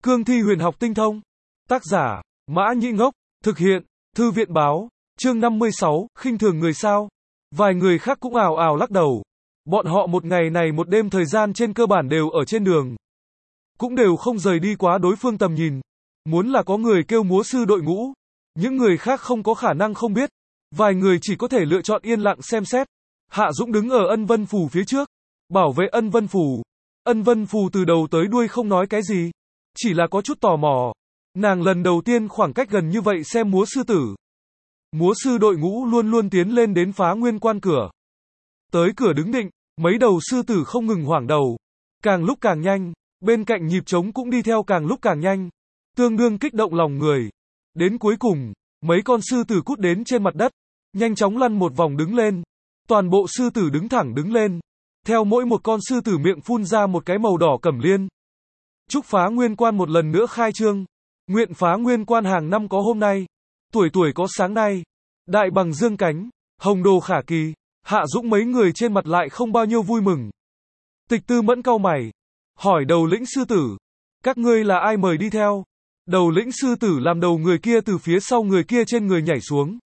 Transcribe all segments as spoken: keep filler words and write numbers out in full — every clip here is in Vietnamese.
Cương thi huyền học tinh thông. Tác giả, Mã Nhĩ Ngốc. Thực hiện, Thư viện báo. Chương năm mươi sáu, khinh thường người sao. Vài người khác cũng ào ào lắc đầu. Bọn họ một ngày này một đêm thời gian trên cơ bản đều ở trên đường. Cũng đều không rời đi quá đối phương tầm nhìn. Muốn là có người kêu múa sư đội ngũ. Những người khác không có khả năng không biết. Vài người chỉ có thể lựa chọn yên lặng xem xét. Hạ Dũng đứng ở Ân Vân Phủ phía trước. Bảo vệ Ân Vân Phủ. Ân Vân Phủ từ đầu tới đuôi không nói cái gì. Chỉ là có chút tò mò. Nàng lần đầu tiên khoảng cách gần như vậy xem múa sư tử. Múa sư đội ngũ luôn luôn tiến lên đến Phá Nguyên Quan cửa. Tới cửa đứng định, mấy đầu sư tử không ngừng hoảng đầu. Càng lúc càng nhanh, bên cạnh nhịp trống cũng đi theo càng lúc càng nhanh. Tương đương kích động lòng người. Đến cuối cùng, mấy con sư tử cút đến trên mặt đất. Nhanh chóng lăn một vòng đứng lên. Toàn bộ sư tử đứng thẳng đứng lên. Theo mỗi một con sư tử miệng phun ra một cái màu đỏ cẩm liên. Chúc Phá Nguyên Quan một lần nữa khai trương. Nguyện Phá Nguyên Quan hàng năm có hôm nay. Tuổi tuổi có sáng nay. Đại bằng dương cánh. Hồng đồ khả kỳ. Hạ Dũng mấy người trên mặt lại không bao nhiêu vui mừng. Tịch Tư Mẫn cau mày. Hỏi đầu lĩnh sư tử. Các ngươi là ai mời đi theo? Đầu lĩnh sư tử làm đầu người kia từ phía sau người kia trên người nhảy xuống.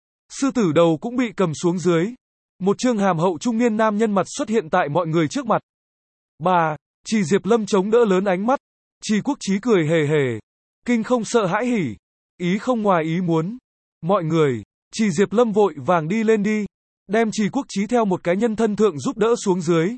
Sư tử đầu cũng bị cầm xuống dưới. Một trương hàm hậu trung niên nam nhân mặt xuất hiện tại mọi người trước mặt. Bà, Trì Diệp Lâm chống đỡ lớn ánh mắt. Trì Quốc Chí cười hề hề. Kinh không sợ hãi hỉ. Ý không ngoài ý muốn. Mọi người, Trì Diệp Lâm vội vàng đi lên đi. Đem Trì Quốc Chí theo một cái nhân thân thượng giúp đỡ xuống dưới.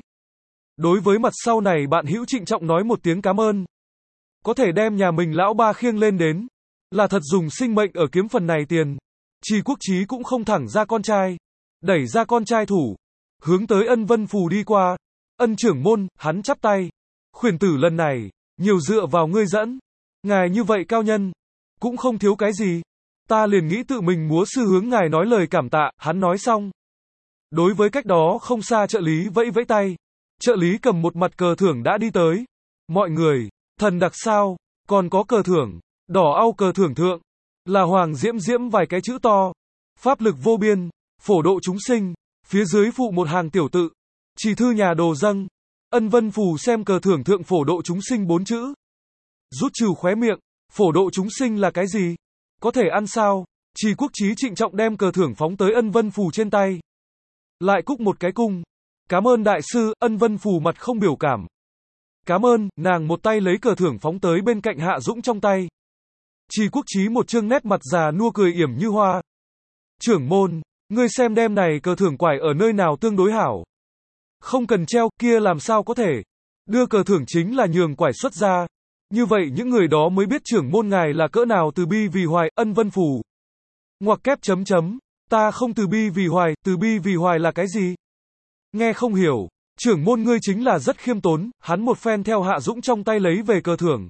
Đối với mặt sau này bạn hữu trịnh trọng nói một tiếng cảm ơn. Có thể đem nhà mình lão ba khiêng lên đến. Là thật dùng sinh mệnh ở kiếm phần này tiền. Trì Quốc Chí cũng không thẳng ra con trai. Đẩy ra con trai thủ. Hướng tới Ân Vân Phù đi qua. Ân trưởng môn, hắn chắp tay. Khuyển tử lần này, nhiều dựa vào ngươi dẫn. Ngài như vậy cao nhân. Cũng không thiếu cái gì. Ta liền nghĩ tự mình múa sư hướng ngài nói lời cảm tạ, hắn nói xong. Đối với cách đó không xa trợ lý vẫy vẫy tay. Trợ lý cầm một mặt cờ thưởng đã đi tới. Mọi người, thần đặc sao, còn có cờ thưởng, đỏ au cờ thưởng thượng. Là Hoàng Diễm Diễm vài cái chữ to. Pháp lực vô biên, phổ độ chúng sinh. Phía dưới phụ một hàng tiểu tự. Chỉ thư nhà đồ dâng. Ân Vân Phù xem cờ thưởng thượng phổ độ chúng sinh bốn chữ. Rút trừ khóe miệng. Phổ độ chúng sinh là cái gì? Có thể ăn sao? Trì Quốc Chí trịnh trọng đem cờ thưởng phóng tới Ân Vân Phù trên tay. Lại cúc một cái cung. Cảm ơn đại sư. Ân Vân Phù mặt không biểu cảm. Cảm ơn. Nàng một tay lấy cờ thưởng phóng tới bên cạnh Hạ Dũng trong tay. Trì Quốc Chí một trương nét mặt già nua cười yểm như hoa. Trưởng môn, ngươi xem đem này cờ thưởng quải ở nơi nào tương đối hảo. Không cần treo, kia làm sao có thể. Đưa cờ thưởng chính là nhường quải xuất ra. Như vậy những người đó mới biết trưởng môn ngài là cỡ nào từ bi vì hoài. Ân Vân Phù. Ngoặc kép chấm chấm. Ta không từ bi vì hoài, từ bi vì hoài là cái gì? Nghe không hiểu. Trưởng môn ngươi chính là rất khiêm tốn. Hắn một phen theo Hạ Dũng trong tay lấy về cờ thưởng.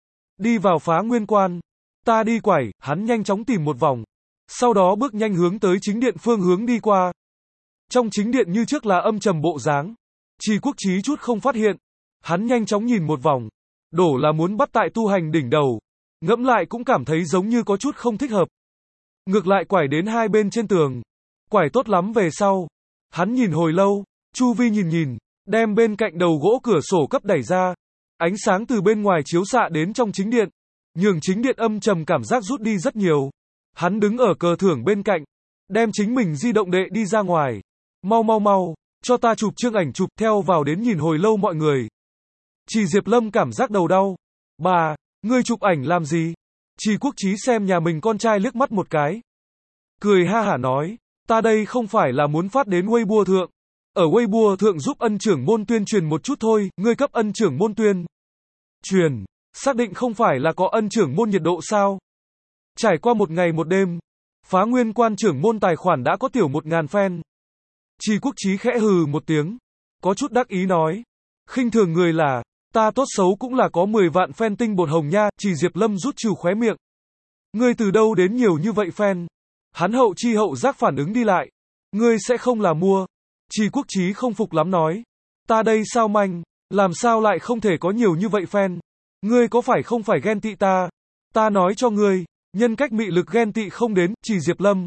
Đi vào Phá Nguyên Quan. Ta đi quải, hắn nhanh chóng tìm một vòng. Sau đó bước nhanh hướng tới chính điện phương hướng đi qua. Trong chính điện như trước là âm trầm bộ dáng. Trì Quốc Chí chút không phát hiện. Hắn nhanh chóng nhìn một vòng. Đổ là muốn bắt tại tu hành đỉnh đầu. Ngẫm lại cũng cảm thấy giống như có chút không thích hợp. Ngược lại quải đến hai bên trên tường. Quải tốt lắm về sau. Hắn nhìn hồi lâu. Chu vi nhìn nhìn. Đem bên cạnh đầu gỗ cửa sổ cấp đẩy ra. Ánh sáng từ bên ngoài chiếu xạ đến trong chính điện. Nhường chính điện âm trầm cảm giác rút đi rất nhiều. Hắn đứng ở cờ thưởng bên cạnh. Đem chính mình di động đệ đi ra ngoài. Mau mau mau. Cho ta chụp chương ảnh chụp theo vào đến nhìn hồi lâu mọi người. Trì Diệp Lâm cảm giác đầu đau. Bà, ngươi chụp ảnh làm gì? Trì Quốc Chí xem nhà mình con trai liếc mắt một cái. Cười ha hả nói. Ta đây không phải là muốn phát đến Weibo thượng. Ở Weibo thượng giúp ân trưởng môn tuyên truyền một chút thôi. Ngươi cấp ân trưởng môn tuyên truyền. Xác định không phải là có ân trưởng môn nhiệt độ sao? Trải qua một ngày một đêm. Phá Nguyên Quan trưởng môn tài khoản đã có tiểu một ngàn fan. Trì Quốc Chí khẽ hừ một tiếng. Có chút đắc ý nói. Khinh thường người là. Ta tốt xấu cũng là có mười vạn fan tinh bột hồng nha. Trì Diệp Lâm rút trừ khóe miệng. Ngươi từ đâu đến nhiều như vậy fan? Hắn hậu chi hậu giác phản ứng đi lại. Ngươi sẽ không là mua. Trì Quốc Chí không phục lắm nói. Ta đây sao manh. Làm sao lại không thể có nhiều như vậy fan? Ngươi có phải không phải ghen tị ta? Ta nói cho ngươi. Nhân cách mị lực ghen tị không đến. Trì Diệp Lâm.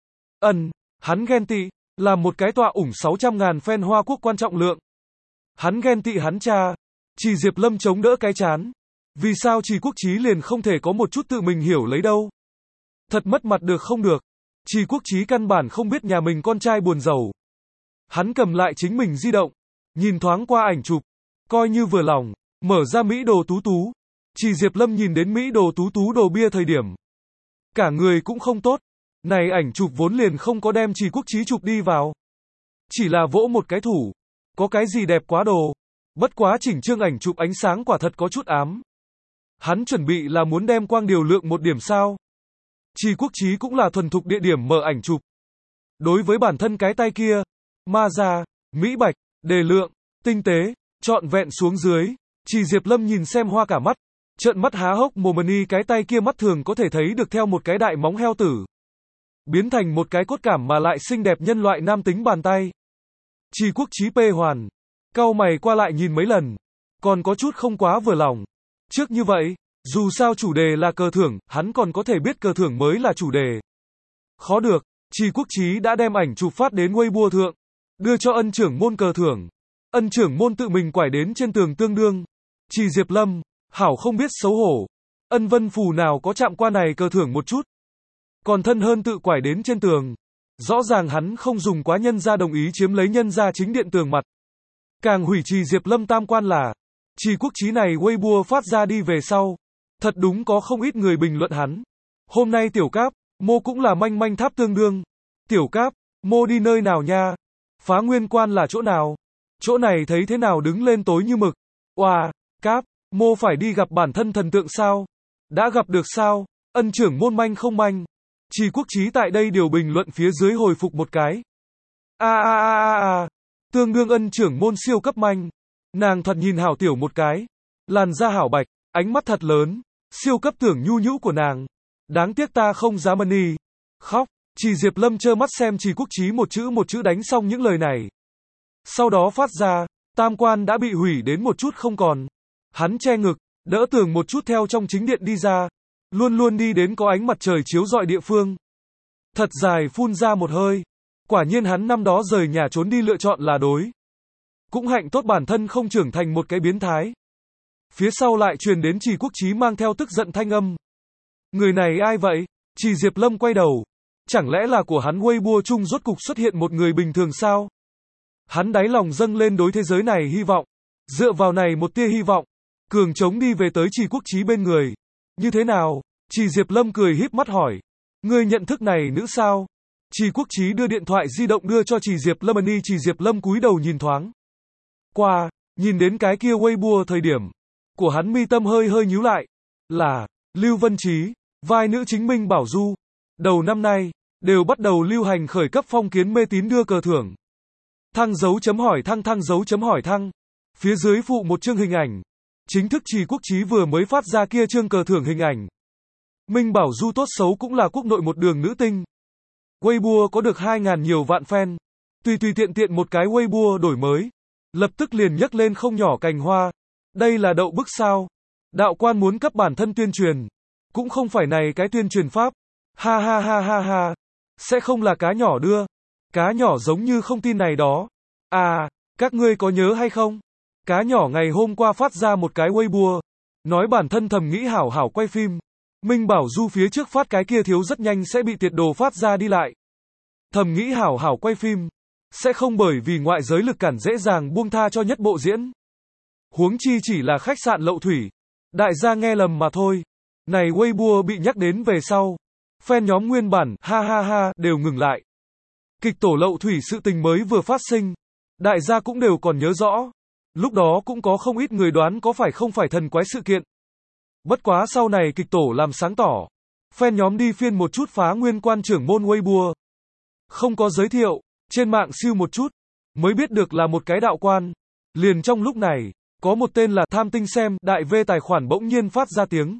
Ẩn. Hắn ghen tị. Là một cái tọa ủng sáu trăm ngàn fan Hoa Quốc quan trọng lượng. Hắn ghen tị hắn cha. Trì Diệp Lâm chống đỡ cái chán. Vì sao Trì Quốc Chí liền không thể có một chút tự mình hiểu lấy đâu? Thật mất mặt được không được. Trì Quốc Chí căn bản không biết nhà mình con trai buồn rầu. Hắn cầm lại chính mình di động, nhìn thoáng qua ảnh chụp, coi như vừa lòng, mở ra Mỹ đồ tú tú. Trì Diệp Lâm nhìn đến Mỹ đồ tú tú đồ bia thời điểm, cả người cũng không tốt. Này ảnh chụp vốn liền không có đem Trì Quốc Chí chụp đi vào. Chỉ là vỗ một cái thủ, có cái gì đẹp quá đồ. Bất quá chỉnh chương ảnh chụp ánh sáng quả thật có chút ám. Hắn chuẩn bị là muốn đem quang điều lượng một điểm sao. Trì Quốc Chí cũng là thuần thục địa điểm mở ảnh chụp. Đối với bản thân cái tay kia, ma ra, mỹ bạch, đề lượng, tinh tế, trọn vẹn xuống dưới, Trì Diệp Lâm nhìn xem hoa cả mắt, trợn mắt há hốc mồm ni cái tay kia mắt thường có thể thấy được theo một cái đại móng heo tử, biến thành một cái cốt cảm mà lại xinh đẹp nhân loại nam tính bàn tay. Trì Quốc Chí pê hoàn, cau mày qua lại nhìn mấy lần, còn có chút không quá vừa lòng. Trước như vậy, dù sao chủ đề là cờ thưởng, hắn còn có thể biết cờ thưởng mới là chủ đề. Khó được, Trì Quốc Chí đã đem ảnh chụp phát đến Weibo thượng, đưa cho ân trưởng môn cờ thưởng. Ân trưởng môn tự mình quải đến trên tường tương đương. Trì Diệp Lâm, hảo không biết xấu hổ. Ân vân phù nào có chạm qua này cờ thưởng một chút. Còn thân hơn tự quải đến trên tường. Rõ ràng hắn không dùng quá nhân gia đồng ý chiếm lấy nhân gia chính điện tường mặt. Càng hủy Trì Diệp Lâm tam quan là, Trì Quốc Chí này Weibo phát ra đi về sau. Thật đúng có không ít người bình luận hắn. Hôm nay tiểu cáp, mô cũng là manh manh tháp tương đương. Tiểu cáp, mô đi nơi nào nha? Phá nguyên quan là chỗ nào? Chỗ này thấy thế nào đứng lên tối như mực? Oà, cáp, mô phải đi gặp bản thân thần tượng sao? Đã gặp được sao? Ân trưởng môn manh không manh? Trì Quốc Chí tại đây điều bình luận phía dưới hồi phục một cái. A a a a a, tương đương ân trưởng môn siêu cấp manh. Nàng thật nhìn hảo tiểu một cái. Làn da hảo bạch, ánh mắt thật lớn. Siêu cấp tưởng nhu nhũ của nàng. Đáng tiếc ta không dám ân y. Khóc, Trì Diệp Lâm trơ mắt xem Trì Quốc Chí một chữ một chữ đánh xong những lời này. Sau đó phát ra, tam quan đã bị hủy đến một chút không còn. Hắn che ngực, đỡ tường một chút theo trong chính điện đi ra. Luôn luôn đi đến có ánh mặt trời chiếu rọi địa phương. Thật dài phun ra một hơi. Quả nhiên hắn năm đó rời nhà trốn đi lựa chọn là đối. Cũng hạnh tốt bản thân không trưởng thành một cái biến thái. Phía sau lại truyền đến Trì Quốc Chí mang theo tức giận thanh âm. Người này ai vậy? Trì Diệp Lâm quay đầu. Chẳng lẽ là của hắn Weibo chung rốt cục xuất hiện một người bình thường sao? Hắn đáy lòng dâng lên đối thế giới này hy vọng. Dựa vào này một tia hy vọng, cường trống đi về tới Trì Quốc Chí bên người. Như thế nào? Trì Diệp Lâm cười híp mắt hỏi. Ngươi nhận thức này nữ sao? Trì Quốc Chí đưa điện thoại di động đưa cho Trì Diệp Lâm đi. Trì Diệp Lâm cúi đầu nhìn thoáng qua, nhìn đến cái kia Weibo thời điểm của hắn mi tâm hơi hơi nhíu lại. Là Lưu Vân Chí, vai nữ chính Minh Bảo Du. Đầu năm nay đều bắt đầu lưu hành khởi cấp phong kiến mê tín đưa cờ thưởng. Thăng dấu chấm hỏi thăng thăng dấu chấm hỏi thăng. Phía dưới phụ một chương hình ảnh. Chính thức Trì Quốc Chí vừa mới phát ra kia chương cờ thưởng hình ảnh. Minh Bảo Du tốt xấu cũng là quốc nội một đường nữ tinh. Weibo có được hai ngàn nhiều vạn fan. Tùy tùy tiện tiện một cái Weibo đổi mới. Lập tức liền nhấc lên không nhỏ cành hoa. Đây là đậu bức sao? Đạo quan muốn cấp bản thân tuyên truyền. Cũng không phải này cái tuyên truyền pháp. Ha ha ha ha ha. Sẽ không là cá nhỏ đưa. Cá nhỏ giống như không tin này đó. À, các ngươi có nhớ hay không? Cá nhỏ ngày hôm qua phát ra một cái Weibo. Nói bản thân thầm nghĩ hảo hảo quay phim. Minh Bảo Du phía trước phát cái kia thiếu rất nhanh sẽ bị tiệt đồ phát ra đi lại. Thầm nghĩ hảo hảo quay phim. Sẽ không bởi vì ngoại giới lực cản dễ dàng buông tha cho nhất bộ diễn. Huống chi chỉ là khách sạn lậu thủy. Đại gia nghe lầm mà thôi. Này Weibo bị nhắc đến về sau. Fan nhóm nguyên bản, ha ha ha, đều ngừng lại. Kịch tổ lậu thủy sự tình mới vừa phát sinh. Đại gia cũng đều còn nhớ rõ. Lúc đó cũng có không ít người đoán có phải không phải thần quái sự kiện. Bất quá sau này kịch tổ làm sáng tỏ. Fan nhóm đi phiên một chút phá nguyên quan trưởng môn Weibo. Không có giới thiệu, trên mạng siêu một chút. Mới biết được là một cái đạo quan. Liền trong lúc này, có một tên là Tham Tinh Xem, đại V tài khoản bỗng nhiên phát ra tiếng.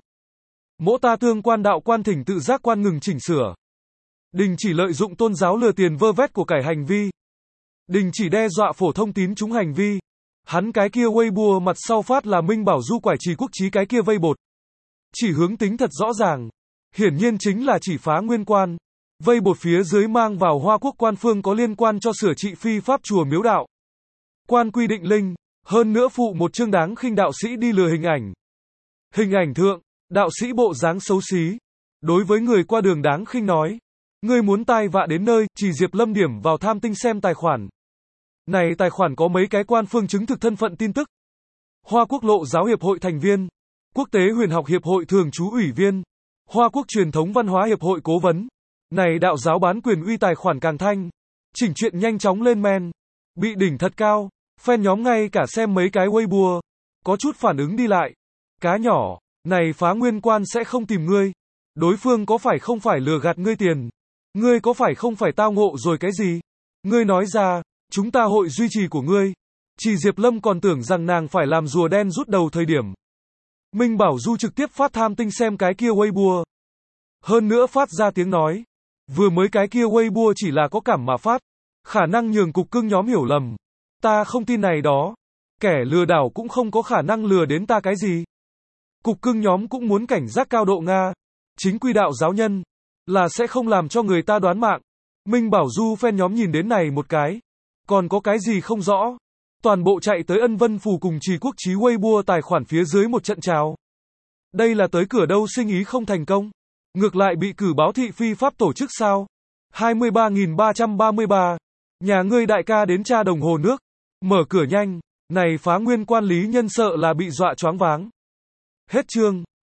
Mỗ ta tương quan đạo quan thỉnh tự giác quan ngừng chỉnh sửa. Đình chỉ lợi dụng tôn giáo lừa tiền vơ vét của cải hành vi. Đình chỉ đe dọa phổ thông tín chúng hành vi. Hắn cái kia Weibo mặt sau phát là Minh Bảo Du quải Trì Quốc Chí cái kia vây bột. Chỉ hướng tính thật rõ ràng. Hiển nhiên chính là chỉ phá nguyên quan. Vây bột phía dưới mang vào Hoa Quốc quan phương có liên quan cho sửa trị phi pháp chùa miếu đạo. Quan quy định linh, hơn nữa phụ một chương đáng khinh đạo sĩ đi lừa hình ảnh. Hình ảnh thượng, đạo sĩ bộ dáng xấu xí. Đối với người qua đường đáng khinh nói. Ngươi muốn tai vạ đến nơi, chỉ Diệp Lâm điểm vào tham tinh xem tài khoản. Này tài khoản có mấy cái quan phương chứng thực thân phận tin tức. Hoa Quốc Lộ Giáo Hiệp hội thành viên. Quốc tế Huyền học Hiệp hội thường trú ủy viên. Hoa Quốc Truyền thống Văn hóa Hiệp hội cố vấn. Này đạo giáo bán quyền uy tài khoản càng thanh. Chỉnh chuyện nhanh chóng lên men. Bị đỉnh thật cao. Fan nhóm ngay cả xem mấy cái Weibo. Có chút phản ứng đi lại. Cá nhỏ, này phá nguyên quan sẽ không tìm ngươi. Đối phương có phải không phải lừa gạt ngươi tiền? Ngươi có phải không phải tao ngộ rồi cái gì? Ngươi nói ra, chúng ta hội duy trì của ngươi. Chỉ Diệp Lâm còn tưởng rằng nàng phải làm rùa đen rút đầu thời điểm. Minh Bảo Du trực tiếp phát tham tinh xem cái kia Weibo. Hơn nữa phát ra tiếng nói. Vừa mới cái kia Weibo chỉ là có cảm mà phát. Khả năng nhường cục cưng nhóm hiểu lầm. Ta không tin này đó. Kẻ lừa đảo cũng không có khả năng lừa đến ta cái gì. Cục cưng nhóm cũng muốn cảnh giác cao độ Nga. Chính quy đạo giáo nhân. Là sẽ không làm cho người ta đoán mạng. Minh Bảo Du fan nhóm nhìn đến này một cái. Còn có cái gì không rõ. Toàn bộ chạy tới Ân Vân Phù cùng Trì Quốc Chí Weibo tài khoản phía dưới một trận chào. Đây là tới cửa đâu sinh ý không thành công. Ngược lại bị cử báo thị phi pháp tổ chức sao. hai mươi ba nghìn ba trăm ba mươi ba. Nhà ngươi đại ca đến tra đồng hồ nước. Mở cửa nhanh. Này phá nguyên quan lý nhân sợ là bị dọa choáng váng. Hết chương.